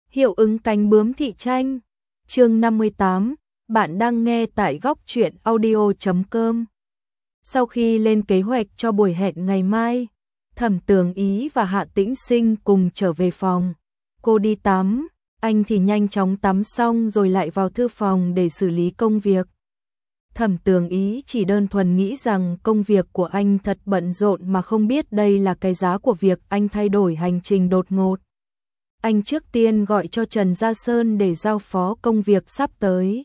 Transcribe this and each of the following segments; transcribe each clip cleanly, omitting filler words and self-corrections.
Hiệu ứng cánh bướm thị tranh. Chương 58, bạn đang nghe tại góc truyện audio.com. Sau khi lên kế hoạch cho buổi hẹn ngày mai, Thẩm Tường Ý và Hạ Tĩnh Sinh cùng trở về phòng. Cô đi tắm, anh thì nhanh chóng tắm xong rồi lại vào thư phòng để xử lý công việc. Thẩm Tường Ý chỉ đơn thuần nghĩ rằng công việc của anh thật bận rộn mà không biết đây là cái giá của việc anh thay đổi hành trình đột ngột. Anh trước tiên gọi cho Trần Gia Sơn để giao phó công việc sắp tới.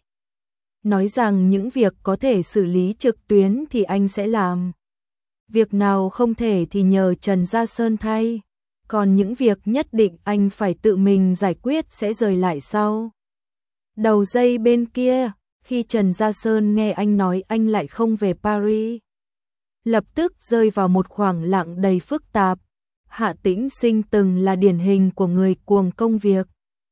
Nói rằng những việc có thể xử lý trực tuyến thì anh sẽ làm. Việc nào không thể thì nhờ Trần Gia Sơn thay. Còn những việc nhất định anh phải tự mình giải quyết sẽ rời lại sau. Đầu dây bên kia, khi Trần Gia Sơn nghe anh nói anh lại không về Paris, lập tức rơi vào một khoảng lặng đầy phức tạp. Hạ Tĩnh Sinh từng là điển hình của người cuồng công việc.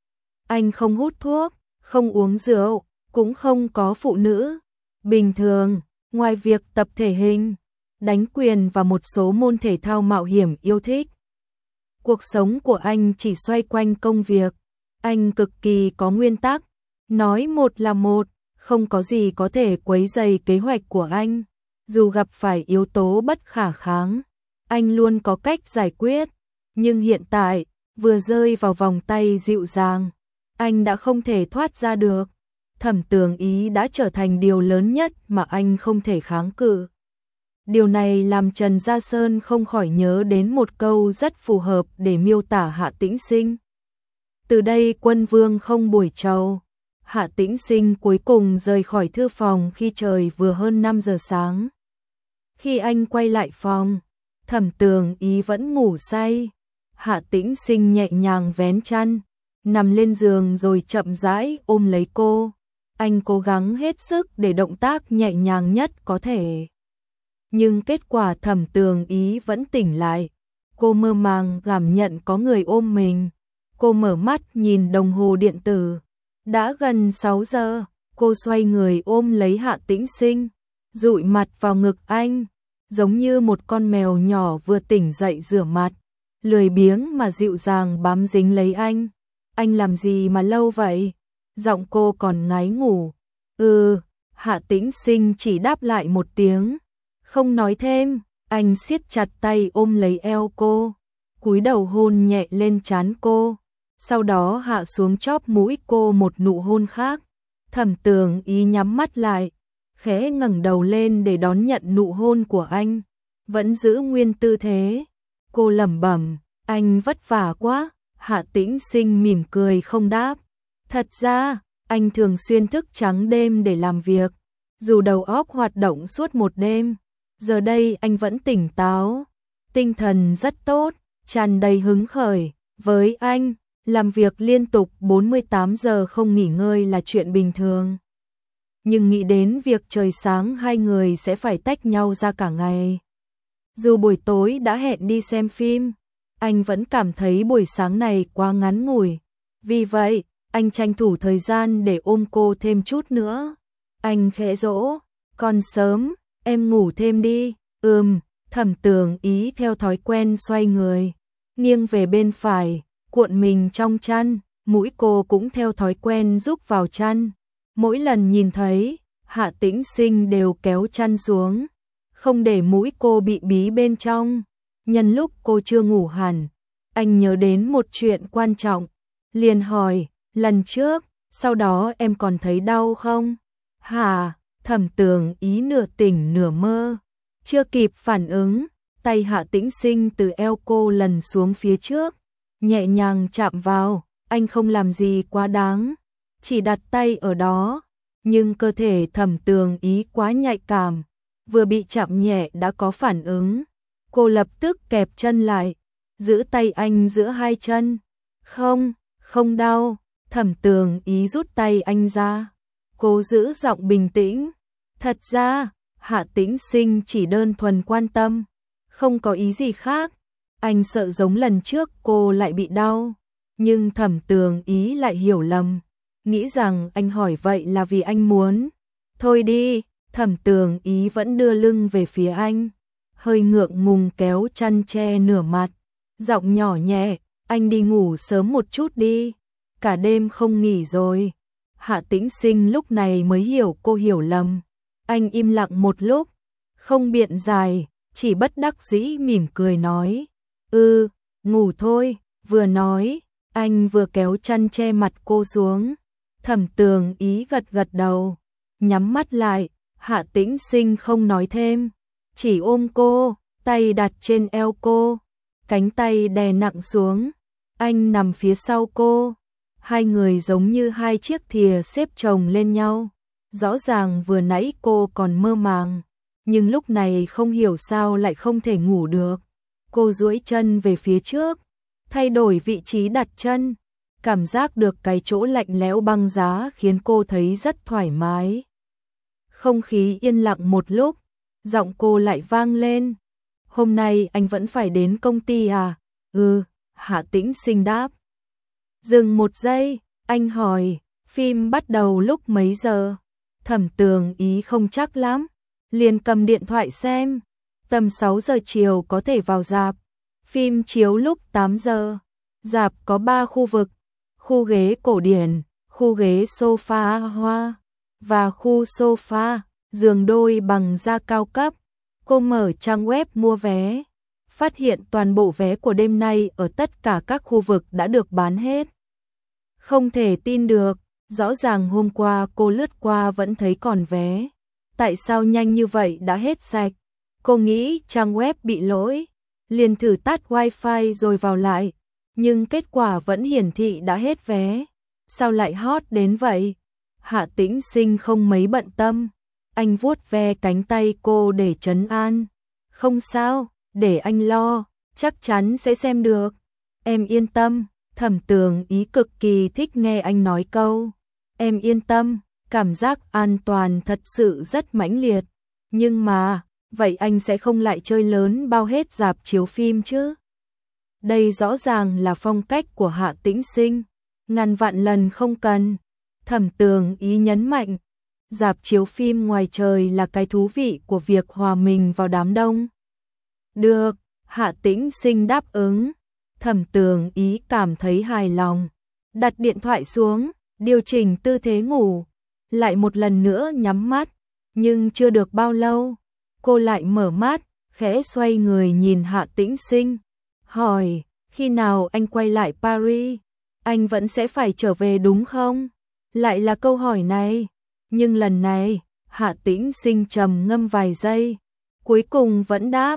Anh không hút thuốc, không uống rượu, cũng không có phụ nữ. Bình thường, ngoài việc tập thể hình, đánh quyền và một số môn thể thao mạo hiểm yêu thích, cuộc sống của anh chỉ xoay quanh công việc. Anh cực kỳ có nguyên tắc, nói một là một, không có gì có thể quấy rầy kế hoạch của anh. Dù gặp phải yếu tố bất khả kháng, anh luôn có cách giải quyết. Nhưng hiện tại, vừa rơi vào vòng tay dịu dàng, anh đã không thể thoát ra được. Thẩm Tường Ý đã trở thành điều lớn nhất mà anh không thể kháng cự. Điều này làm Trần Gia Sơn không khỏi nhớ đến một câu rất phù hợp để miêu tả Hạ Tĩnh Sinh. Từ đây quân vương không buổi trầu. Hạ Tĩnh Sinh cuối cùng rời khỏi thư phòng khi trời vừa hơn 5 giờ sáng. Khi anh quay lại phòng, Thẩm Tường Ý vẫn ngủ say. Hạ Tĩnh Sinh nhẹ nhàng vén chăn, nằm lên giường rồi chậm rãi ôm lấy cô. Anh cố gắng hết sức để động tác nhẹ nhàng nhất có thể. Nhưng kết quả Thẩm Tường Ý vẫn tỉnh lại. Cô mơ màng cảm nhận có người ôm mình. Cô mở mắt nhìn đồng hồ điện tử. Đã gần 6 giờ, cô xoay người ôm lấy Hạ Tĩnh Sinh, dụi mặt vào ngực anh, giống như một con mèo nhỏ vừa tỉnh dậy rửa mặt, lười biếng mà dịu dàng bám dính lấy anh. Anh làm gì mà lâu vậy? Giọng cô còn ngái ngủ. Hạ Tĩnh Sinh chỉ đáp lại một tiếng, không nói thêm. Anh siết chặt tay ôm lấy eo cô, cúi đầu hôn nhẹ lên trán cô, sau đó hạ xuống chóp mũi cô một nụ hôn khác. Thẩm Tường Ý nhắm mắt lại, khẽ ngẩng đầu lên để đón nhận nụ hôn của anh, vẫn giữ nguyên tư thế. Cô lẩm bẩm, anh vất vả quá. Hạ Tĩnh Sinh mỉm cười không đáp. Thật ra, anh thường xuyên thức trắng đêm để làm việc, dù đầu óc hoạt động suốt một đêm. Giờ đây anh vẫn tỉnh táo, tinh thần rất tốt, tràn đầy hứng khởi. Với anh, làm việc liên tục 48 giờ không nghỉ ngơi là chuyện bình thường. Nhưng nghĩ đến việc trời sáng hai người sẽ phải tách nhau ra cả ngày. Dù buổi tối đã hẹn đi xem phim, anh vẫn cảm thấy buổi sáng này quá ngắn ngủi. Vì vậy, anh tranh thủ thời gian để ôm cô thêm chút nữa. Anh khẽ dỗ, còn sớm, em ngủ thêm đi. Thẩm Tường Ý theo thói quen xoay người, nghiêng về bên phải, cuộn mình trong chăn, mũi cô cũng theo thói quen rúc vào chăn. Mỗi lần nhìn thấy, Hạ Tĩnh Sinh đều kéo chăn xuống, không để mũi cô bị bí bên trong. Nhân lúc cô chưa ngủ hẳn, anh nhớ đến một chuyện quan trọng, liền hỏi, lần trước, sau đó em còn thấy đau không? Hả? Thẩm Tường Ý nửa tỉnh nửa mơ, chưa kịp phản ứng, tay Hạ Tĩnh Sinh từ eo cô lần xuống phía trước, nhẹ nhàng chạm vào. Anh không làm gì quá đáng, chỉ đặt tay ở đó, nhưng cơ thể Thẩm Tường Ý quá nhạy cảm, vừa bị chạm nhẹ đã có phản ứng. Cô lập tức kẹp chân lại, giữ tay anh giữa hai chân. Không đau. Thẩm Tường Ý rút tay anh ra. Cô giữ giọng bình tĩnh. Thật ra, Hạ Tĩnh Sinh chỉ đơn thuần quan tâm, không có ý gì khác. Anh sợ giống lần trước cô lại bị đau. Nhưng Thẩm Tường Ý lại hiểu lầm, nghĩ rằng anh hỏi vậy là vì anh muốn. Thôi đi. Thẩm Tường Ý vẫn đưa lưng về phía anh, hơi ngượng ngùng kéo chăn che nửa mặt, giọng nhỏ nhẹ, anh đi ngủ sớm một chút đi. cả đêm không nghỉ rồi. Hạ Tĩnh Sinh lúc này mới hiểu cô hiểu lầm. Anh im lặng một lúc, không biện giải, chỉ bất đắc dĩ mỉm cười nói. Ngủ thôi, vừa nói, anh vừa kéo chăn che mặt cô xuống. Thẩm Tường Ý gật gật đầu, nhắm mắt lại, Hạ Tĩnh Sinh không nói thêm, chỉ ôm cô, tay đặt trên eo cô, cánh tay đè nặng xuống, anh nằm phía sau cô, hai người giống như hai chiếc thìa xếp chồng lên nhau. Rõ ràng vừa nãy cô còn mơ màng, nhưng lúc này không hiểu sao lại không thể ngủ được. Cô duỗi chân về phía trước, thay đổi vị trí đặt chân, cảm giác được cái chỗ lạnh lẽo băng giá khiến cô thấy rất thoải mái. Không khí yên lặng một lúc, giọng cô lại vang lên. Hôm nay anh vẫn phải đến công ty à? Hạ Tĩnh Sinh đáp. Dừng một giây, anh hỏi, phim bắt đầu lúc mấy giờ? Thẩm Tường Ý không chắc lắm, liền cầm điện thoại xem. Tầm 6 giờ chiều có thể vào rạp. Phim chiếu lúc 8 giờ. Rạp có 3 khu vực, khu ghế cổ điển, khu ghế sofa hoa và khu sofa giường đôi bằng da cao cấp. Cô mở trang web mua vé, phát hiện toàn bộ vé của đêm nay ở tất cả các khu vực đã được bán hết. Không thể tin được, rõ ràng hôm qua cô lướt qua vẫn thấy còn vé. Tại sao nhanh như vậy đã hết sạch? Cô nghĩ trang web bị lỗi, liền thử tắt wifi rồi vào lại, nhưng kết quả vẫn hiển thị đã hết vé. Sao lại hot đến vậy? Hạ Tĩnh Sinh không mấy bận tâm, anh vuốt ve cánh tay cô để trấn an. Không sao, để anh lo, chắc chắn sẽ xem được. Em yên tâm. Thẩm Tường Ý cực kỳ thích nghe anh nói câu em yên tâm, cảm giác an toàn thật sự rất mãnh liệt. Nhưng mà, vậy anh sẽ không lại chơi lớn bao hết rạp chiếu phim chứ? Đây rõ ràng là phong cách của Hạ Tĩnh Sinh, ngàn vạn lần không cần. Thẩm Tường Ý nhấn mạnh, rạp chiếu phim ngoài trời là cái thú vị của việc hòa mình vào đám đông. Được, Hạ Tĩnh Sinh đáp ứng. Thẩm Tường Ý cảm thấy hài lòng, đặt điện thoại xuống, điều chỉnh tư thế ngủ, lại một lần nữa nhắm mắt, nhưng chưa được bao lâu, cô lại mở mắt, khẽ xoay người nhìn Hạ Tĩnh Sinh, hỏi, khi nào anh quay lại Paris, anh vẫn sẽ phải trở về đúng không? Lại là câu hỏi này, nhưng lần này, Hạ Tĩnh Sinh trầm ngâm vài giây, cuối cùng vẫn đáp,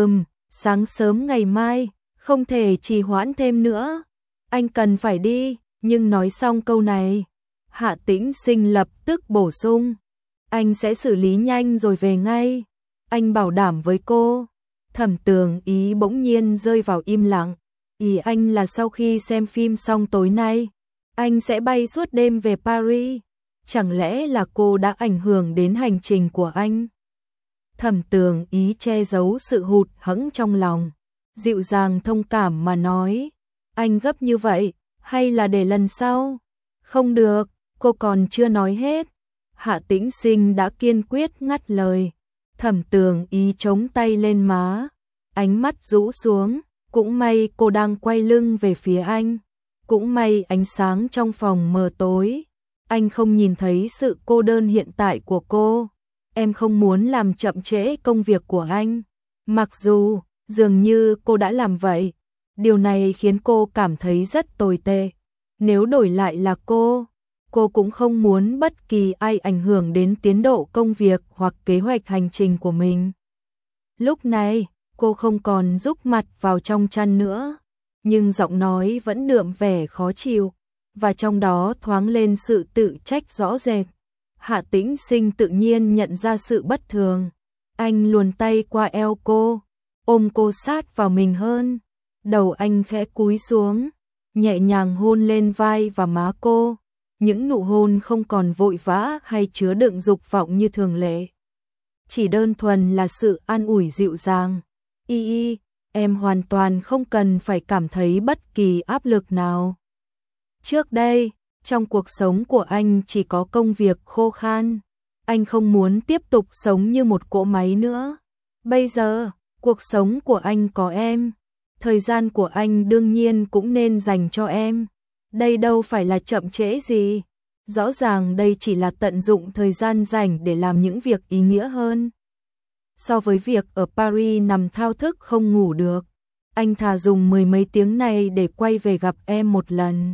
sáng sớm ngày mai. Không thể trì hoãn thêm nữa, anh cần phải đi, nhưng nói xong câu này, Hạ Tĩnh Sinh lập tức bổ sung, anh sẽ xử lý nhanh rồi về ngay, anh bảo đảm với cô. Thẩm Tường Ý bỗng nhiên rơi vào im lặng, ý anh là sau khi xem phim xong tối nay, anh sẽ bay suốt đêm về Paris, chẳng lẽ là cô đã ảnh hưởng đến hành trình của anh? Thẩm Tường Ý che giấu sự hụt hẫng trong lòng, dịu dàng thông cảm mà nói, anh gấp như vậy, hay là để lần sau? Không được, cô còn chưa nói hết. Hạ Tĩnh Sinh đã kiên quyết ngắt lời. Thẩm Tường Ý chống tay lên má, ánh mắt rũ xuống, cũng may cô đang quay lưng về phía anh, cũng may ánh sáng trong phòng mờ tối, anh không nhìn thấy sự cô đơn hiện tại của cô. Em không muốn làm chậm trễ công việc của anh, mặc dù dường như cô đã làm vậy, điều này khiến cô cảm thấy rất tồi tệ. Nếu đổi lại là cô cũng không muốn bất kỳ ai ảnh hưởng đến tiến độ công việc hoặc kế hoạch hành trình của mình. Lúc này, cô không còn rúc mặt vào trong chăn nữa, nhưng giọng nói vẫn đượm vẻ khó chịu, và trong đó thoáng lên sự tự trách rõ rệt. Hạ Tĩnh Sinh tự nhiên nhận ra sự bất thường, anh luồn tay qua eo cô, ôm cô sát vào mình hơn, đầu anh khẽ cúi xuống, nhẹ nhàng hôn lên vai và má cô, những nụ hôn không còn vội vã hay chứa đựng dục vọng như thường lệ, chỉ đơn thuần là sự an ủi dịu dàng. Em hoàn toàn không cần phải cảm thấy bất kỳ áp lực nào. Trước đây, trong cuộc sống của anh chỉ có công việc khô khan, anh không muốn tiếp tục sống như một cỗ máy nữa. Bây giờ, cuộc sống của anh có em, thời gian của anh đương nhiên cũng nên dành cho em. Đây đâu phải là chậm trễ gì. Rõ ràng đây chỉ là tận dụng thời gian rảnh để làm những việc ý nghĩa hơn. So với việc ở Paris nằm thao thức không ngủ được, anh thà dùng 10 mấy tiếng này để quay về gặp em một lần.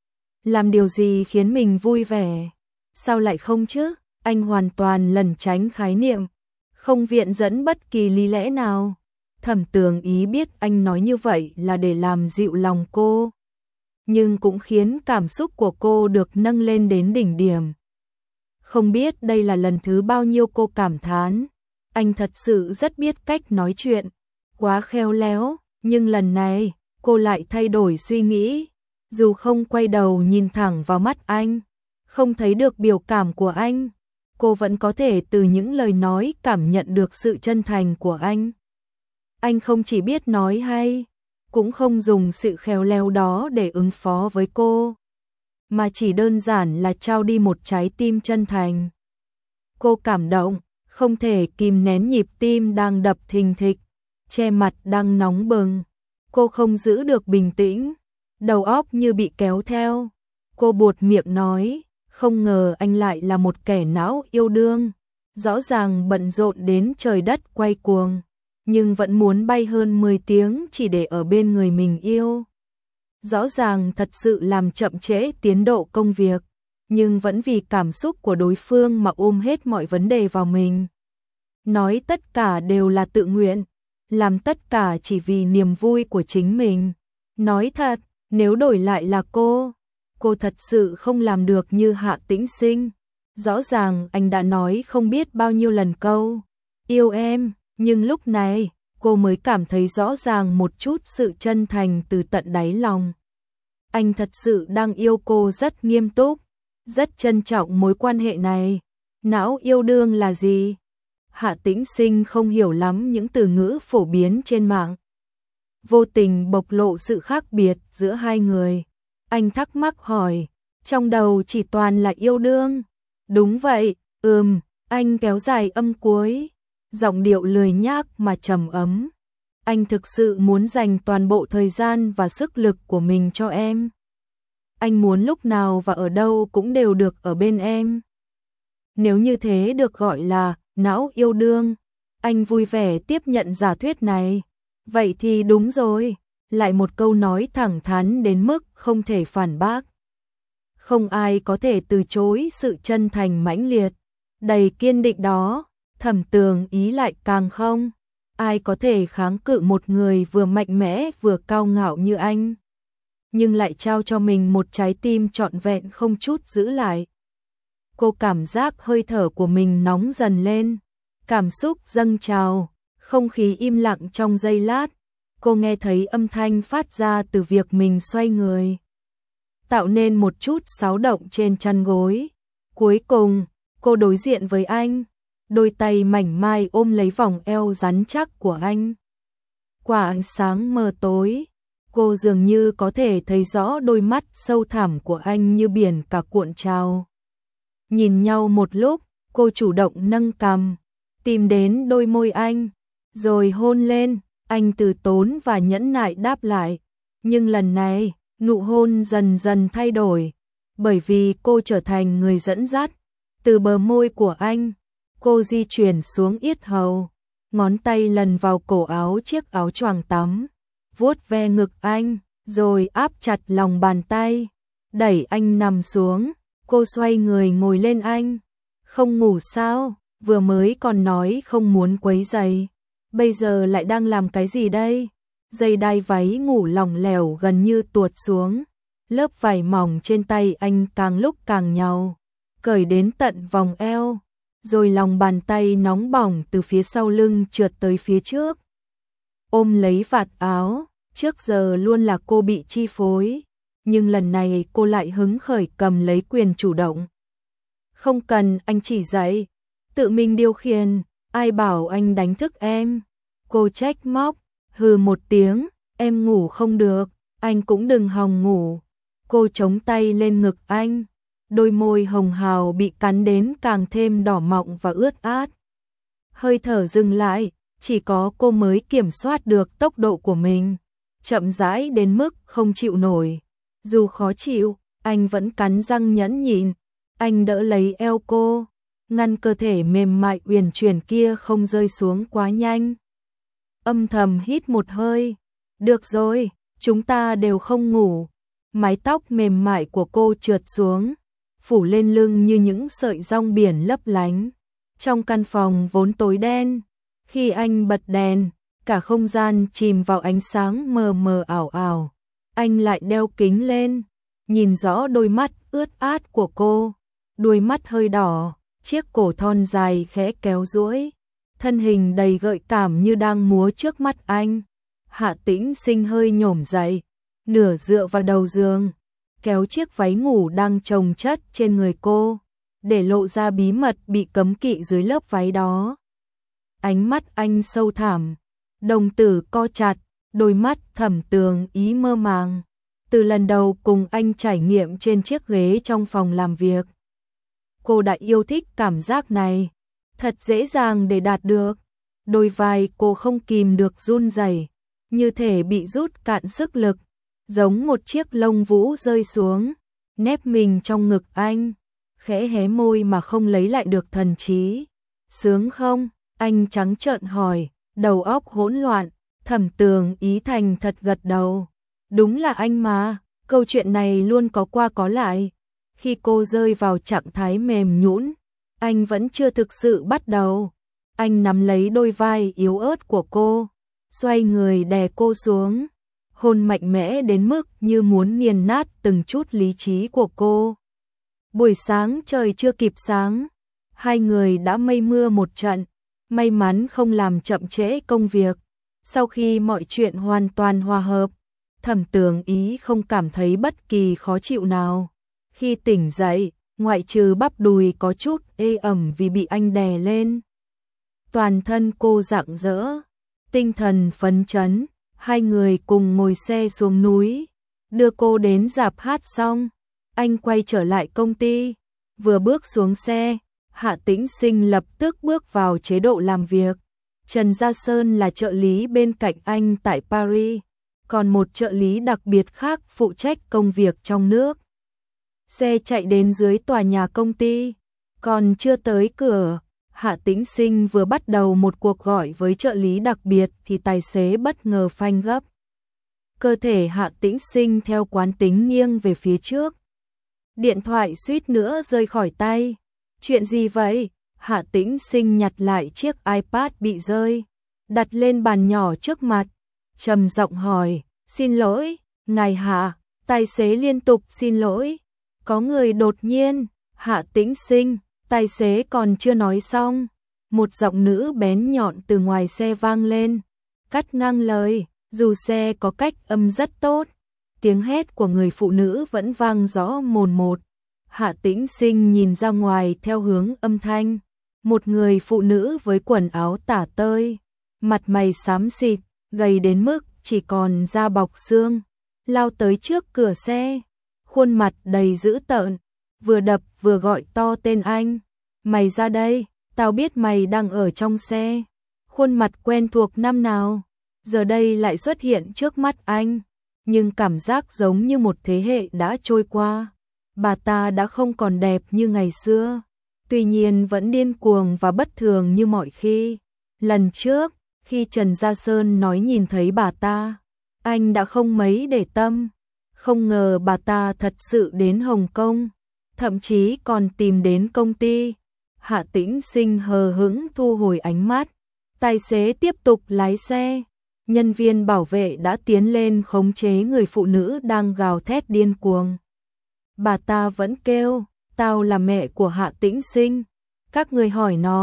Làm điều gì khiến mình vui vẻ? Sao lại không chứ? Anh hoàn toàn lẩn tránh khái niệm, không viện dẫn bất kỳ lý lẽ nào. Thẩm Tường Ý biết anh nói như vậy là để làm dịu lòng cô, nhưng cũng khiến cảm xúc của cô được nâng lên đến đỉnh điểm. Không biết đây là lần thứ bao nhiêu cô cảm thán, anh thật sự rất biết cách nói chuyện, quá khéo léo, nhưng lần này, cô lại thay đổi suy nghĩ. Dù không quay đầu nhìn thẳng vào mắt anh, không thấy được biểu cảm của anh, cô vẫn có thể từ những lời nói cảm nhận được sự chân thành của anh. Anh không chỉ biết nói hay, cũng không dùng sự khéo léo đó để ứng phó với cô, mà chỉ đơn giản là trao đi một trái tim chân thành. Cô cảm động, không thể kìm nén nhịp tim đang đập thình thịch, che mặt đang nóng bừng. Cô không giữ được bình tĩnh, đầu óc như bị kéo theo. Cô buột miệng nói, không ngờ anh lại là một kẻ não yêu đương, rõ ràng bận rộn đến trời đất quay cuồng, nhưng vẫn muốn bay hơn 10 tiếng chỉ để ở bên người mình yêu. Rõ ràng thật sự làm chậm trễ tiến độ công việc, nhưng vẫn vì cảm xúc của đối phương mà ôm hết mọi vấn đề vào mình. Nói tất cả đều là tự nguyện, làm tất cả chỉ vì niềm vui của chính mình. Nói thật, nếu đổi lại là cô thật sự không làm được như Hạ Tĩnh Sinh. Rõ ràng anh đã nói không biết bao nhiêu lần câu yêu em, nhưng lúc này cô mới cảm thấy rõ ràng một chút sự chân thành từ tận đáy lòng. Anh thật sự đang yêu cô rất nghiêm túc, rất trân trọng mối quan hệ này. Não yêu đương là gì? Hạ Tĩnh Sinh không hiểu lắm những từ ngữ phổ biến trên mạng, vô tình bộc lộ sự khác biệt giữa hai người. Anh thắc mắc hỏi, trong đầu chỉ toàn là yêu đương. Đúng vậy, anh kéo dài âm cuối, giọng điệu lười nhác mà trầm ấm. Anh thực sự muốn dành toàn bộ thời gian và sức lực của mình cho em. Anh muốn lúc nào và ở đâu cũng đều được ở bên em. Nếu như thế được gọi là não yêu đương, anh vui vẻ tiếp nhận giả thuyết này. Vậy thì đúng rồi, lại một câu nói thẳng thắn đến mức không thể phản bác. Không ai có thể từ chối sự chân thành mãnh liệt, đầy kiên định đó. Thẩm Tường Ý lại càng không. Ai có thể kháng cự một người vừa mạnh mẽ vừa cao ngạo như anh, nhưng lại trao cho mình một trái tim trọn vẹn không chút giữ lại. Cô cảm giác hơi thở của mình nóng dần lên, cảm xúc dâng trào, không khí im lặng trong giây lát. Cô nghe thấy âm thanh phát ra từ việc mình xoay người, tạo nên một chút xáo động trên chăn gối. Cuối cùng, cô đối diện với anh, đôi tay mảnh mai ôm lấy vòng eo rắn chắc của anh. Qua ánh sáng mờ tối, cô dường như có thể thấy rõ đôi mắt sâu thẳm của anh như biển cả cuộn trào. Nhìn nhau một lúc, cô chủ động nâng cằm, tìm đến đôi môi anh, rồi hôn lên. Anh từ tốn và nhẫn nại đáp lại, nhưng lần này, nụ hôn dần dần thay đổi, bởi vì cô trở thành người dẫn dắt. Từ bờ môi của anh, cô di chuyển xuống yết hầu, ngón tay lần vào cổ áo chiếc áo choàng tắm, vuốt ve ngực anh, rồi áp chặt lòng bàn tay, đẩy anh nằm xuống. Cô xoay người ngồi lên anh. Không ngủ sao? Vừa mới còn nói không muốn quấy rầy, bây giờ lại đang làm cái gì đây? Dây đai váy ngủ lỏng lẻo gần như tuột xuống, lớp vải mỏng trên tay anh càng lúc càng nhàu, cởi đến tận vòng eo, rồi lòng bàn tay nóng bỏng từ phía sau lưng trượt tới phía trước, ôm lấy vạt áo. Trước giờ luôn là cô bị chi phối, nhưng lần này cô lại hứng khởi cầm lấy quyền chủ động. Không cần anh chỉ dạy, tự mình điều khiển, ai bảo anh đánh thức em? Cô trách móc, hừ một tiếng, em ngủ không được, anh cũng đừng hòng ngủ. Cô chống tay lên ngực anh, đôi môi hồng hào bị cắn đến càng thêm đỏ mọng và ướt át. Hơi thở dừng lại, chỉ có cô mới kiểm soát được tốc độ của mình, chậm rãi đến mức không chịu nổi. Dù khó chịu, anh vẫn cắn răng nhẫn nhịn. Anh đỡ lấy eo cô, ngăn cơ thể mềm mại uyển chuyển kia không rơi xuống quá nhanh. Âm thầm hít một hơi. Được rồi, chúng ta đều không ngủ. Mái tóc mềm mại của cô trượt xuống, phủ lên lưng như những sợi rong biển lấp lánh. Trong căn phòng vốn tối đen, khi anh bật đèn, cả không gian chìm vào ánh sáng mờ mờ ảo ảo. Anh lại đeo kính lên, nhìn rõ đôi mắt ướt át của cô, đuôi mắt hơi đỏ, chiếc cổ thon dài khẽ kéo duỗi, thân hình đầy gợi cảm như đang múa trước mắt anh. Hạ Tĩnh Sinh hơi nhổm dậy, nửa dựa vào đầu giường, kéo chiếc váy ngủ đang chồng chất trên người cô, để lộ ra bí mật bị cấm kỵ dưới lớp váy đó. Ánh mắt anh sâu thẳm, đồng tử co chặt, đôi mắt Thẩm Tường Ý mơ màng. Từ lần đầu cùng anh trải nghiệm trên chiếc ghế trong phòng làm việc, cô đã yêu thích cảm giác này, thật dễ dàng để đạt được. Đôi vai cô không kìm được run rẩy, như thể bị rút cạn sức lực, giống một chiếc lông vũ rơi xuống, nép mình trong ngực anh, khẽ hé môi mà không lấy lại được thần trí. Sướng không? Anh trắng trợn hỏi, đầu óc hỗn loạn. Thẩm Tường Ý thành thật gật đầu. Đúng là anh mà, câu chuyện này luôn có qua có lại. Khi cô rơi vào trạng thái mềm nhũn, anh vẫn chưa thực sự bắt đầu. Anh nắm lấy đôi vai yếu ớt của cô, xoay người đè cô xuống, hôn mạnh mẽ đến mức như muốn nghiền nát từng chút lý trí của cô. Buổi sáng trời chưa kịp sáng, hai người đã mây mưa một trận, may mắn không làm chậm trễ công việc. Sau khi mọi chuyện hoàn toàn hòa hợp, Thẩm Tường Ý không cảm thấy bất kỳ khó chịu nào. Khi tỉnh dậy, ngoại trừ bắp đùi có chút ê ẩm vì bị anh đè lên, toàn thân cô rạng rỡ, tinh thần phấn chấn. Hai người cùng ngồi xe xuống núi, đưa cô đến rạp hát xong, anh quay trở lại công ty. Vừa bước xuống xe, Hạ Tĩnh Sinh lập tức bước vào chế độ làm việc. Trần Gia Sơn là trợ lý bên cạnh anh tại Paris, còn một trợ lý đặc biệt khác phụ trách công việc trong nước. Xe chạy đến dưới tòa nhà công ty, còn chưa tới cửa, Hạ Tĩnh Sinh vừa bắt đầu một cuộc gọi với trợ lý đặc biệt thì tài xế bất ngờ phanh gấp. Cơ thể Hạ Tĩnh Sinh theo quán tính nghiêng về phía trước. Điện thoại suýt nữa rơi khỏi tay. Chuyện gì vậy? Hạ Tĩnh Sinh nhặt lại chiếc iPad bị rơi, đặt lên bàn nhỏ trước mặt, trầm giọng hỏi, xin lỗi, ngài Hạ. Tài xế liên tục xin lỗi. Có người đột nhiên, Hạ Tĩnh Sinh, tài xế còn chưa nói xong, một giọng nữ bén nhọn từ ngoài xe vang lên, cắt ngang lời. Dù xe có cách âm rất tốt, tiếng hét của người phụ nữ vẫn vang rõ mồn một. Hạ Tĩnh Sinh nhìn ra ngoài theo hướng âm thanh, một người phụ nữ với quần áo tả tơi, mặt mày xám xịt, gầy đến mức chỉ còn da bọc xương, lao tới trước cửa xe, khuôn mặt đầy dữ tợn, vừa đập vừa gọi to tên anh. Mày ra đây, tao biết mày đang ở trong xe. Khuôn mặt quen thuộc năm nào, giờ đây lại xuất hiện trước mắt anh, nhưng cảm giác giống như một thế hệ đã trôi qua. Bà ta đã không còn đẹp như ngày xưa, tuy nhiên vẫn điên cuồng và bất thường như mọi khi. Lần trước, khi Trần Gia Sơn nói nhìn thấy bà ta, anh đã không mấy để tâm. Không ngờ bà ta thật sự đến Hồng Kông, thậm chí còn tìm đến công ty. Hạ Tĩnh Sinh hờ hững thu hồi ánh mắt, tài xế tiếp tục lái xe. Nhân viên bảo vệ đã tiến lên khống chế người phụ nữ đang gào thét điên cuồng. Bà ta vẫn kêu, tao là mẹ của Hạ Tĩnh Sinh. Các người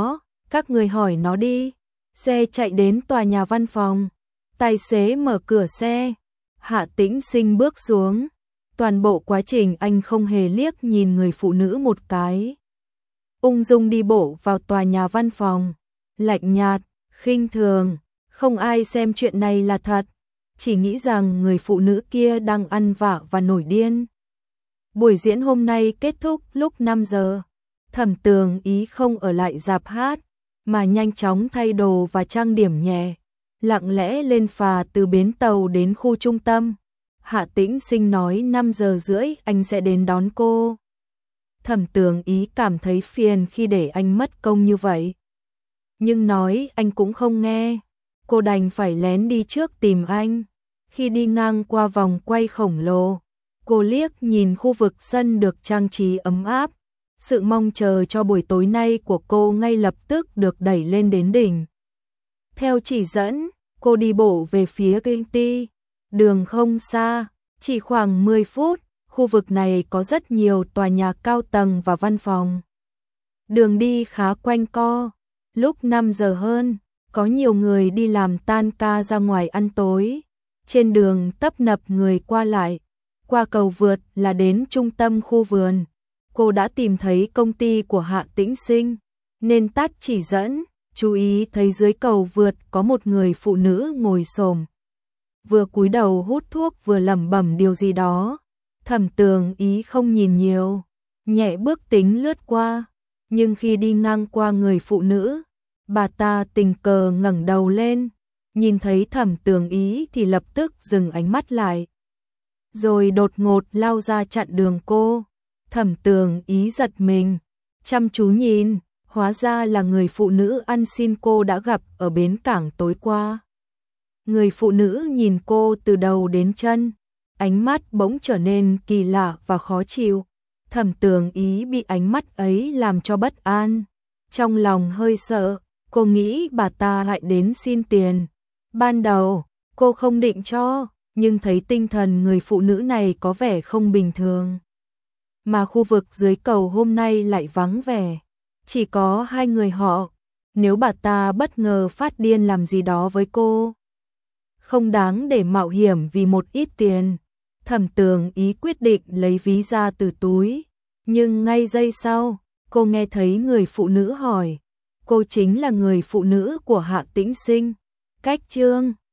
hỏi nó đi. Xe chạy đến tòa nhà văn phòng. Tài xế mở cửa xe. Hạ Tĩnh Sinh bước xuống. Toàn bộ quá trình anh không hề liếc nhìn người phụ nữ một cái. Ung dung đi bộ vào tòa nhà văn phòng. Lạnh nhạt, khinh thường. Không ai xem chuyện này là thật, chỉ nghĩ rằng người phụ nữ kia đang ăn vạ và nổi điên. Buổi diễn hôm nay kết thúc lúc 5 giờ. Thẩm Tường Ý không ở lại rạp hát, mà nhanh chóng thay đồ và trang điểm nhẹ, lặng lẽ lên phà từ bến tàu đến khu trung tâm. Hạ Tĩnh Sinh nói 5 giờ rưỡi anh sẽ đến đón cô. Thẩm Tường Ý cảm thấy phiền khi để anh mất công như vậy. Nhưng nói anh cũng không nghe. Cô đành phải lén đi trước tìm anh. Khi đi ngang qua vòng quay khổng lồ, cô liếc nhìn khu vực sân được trang trí ấm áp. Sự mong chờ cho buổi tối nay của cô ngay lập tức được đẩy lên đến đỉnh. Theo chỉ dẫn, cô đi bộ về phía công ty. Đường không xa, chỉ khoảng 10 phút, khu vực này có rất nhiều tòa nhà cao tầng và văn phòng. Đường đi khá quanh co, lúc 5 giờ hơn, có nhiều người đi làm tan ca ra ngoài ăn tối. Trên đường tấp nập người qua lại, qua cầu vượt là đến trung tâm khu vườn. Cô đã tìm thấy công ty của Hạ Tĩnh Sinh, nên tắt chỉ dẫn, chú ý thấy dưới cầu vượt có một người phụ nữ ngồi xổm, vừa cúi đầu hút thuốc vừa lẩm bẩm điều gì đó. Thẩm Tường Ý không nhìn nhiều, nhẹ bước tính lướt qua, nhưng khi đi ngang qua người phụ nữ, bà ta tình cờ ngẩng đầu lên, nhìn thấy Thẩm Tường Ý thì lập tức dừng ánh mắt lại, rồi đột ngột lao ra chặn đường cô. Thẩm Tường Ý giật mình, chăm chú nhìn, hóa ra là người phụ nữ ăn xin cô đã gặp ở bến cảng tối qua. Người phụ nữ nhìn cô từ đầu đến chân, ánh mắt bỗng trở nên kỳ lạ và khó chịu. Thẩm Tường Ý bị ánh mắt ấy làm cho bất an, trong lòng hơi sợ, cô nghĩ bà ta lại đến xin tiền. Ban đầu, cô không định cho, nhưng thấy tinh thần người phụ nữ này có vẻ không bình thường. Mà khu vực dưới cầu hôm nay lại vắng vẻ, chỉ có hai người họ, nếu bà ta bất ngờ phát điên làm gì đó với cô, không đáng để mạo hiểm vì một ít tiền. Thẩm Tường Ý quyết định lấy ví ra từ túi, nhưng ngay giây sau, cô nghe thấy người phụ nữ hỏi, cô chính là người phụ nữ của Hạ Tĩnh Sinh. Cách chương